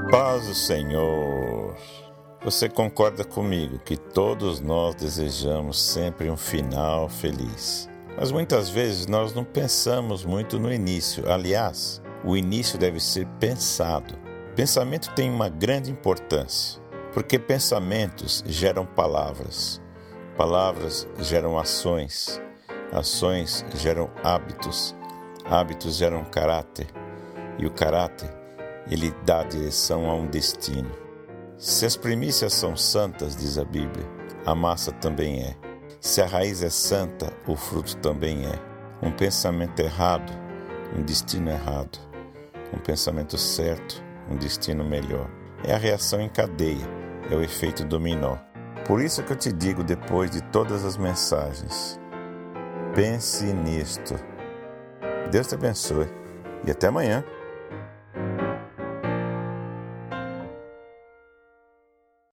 Paz do Senhor. Você concorda comigo que todos nós desejamos sempre um final feliz. Mas muitas vezes nós não pensamos muito no início. Aliás, o início deve ser pensado. Pensamento tem uma grande importância, porque pensamentos geram palavras. Palavras geram ações. Ações geram hábitos. Hábitos geram caráter. E o caráter, ele dá direção a um destino. Se as primícias são santas, diz a Bíblia, a massa também é. Se a raiz é santa, o fruto também é. Um pensamento errado, um destino errado. Um pensamento certo, um destino melhor. É a reação em cadeia, é o efeito dominó. Por isso que eu te digo depois de todas as mensagens, pense nisto. Deus te abençoe e até amanhã.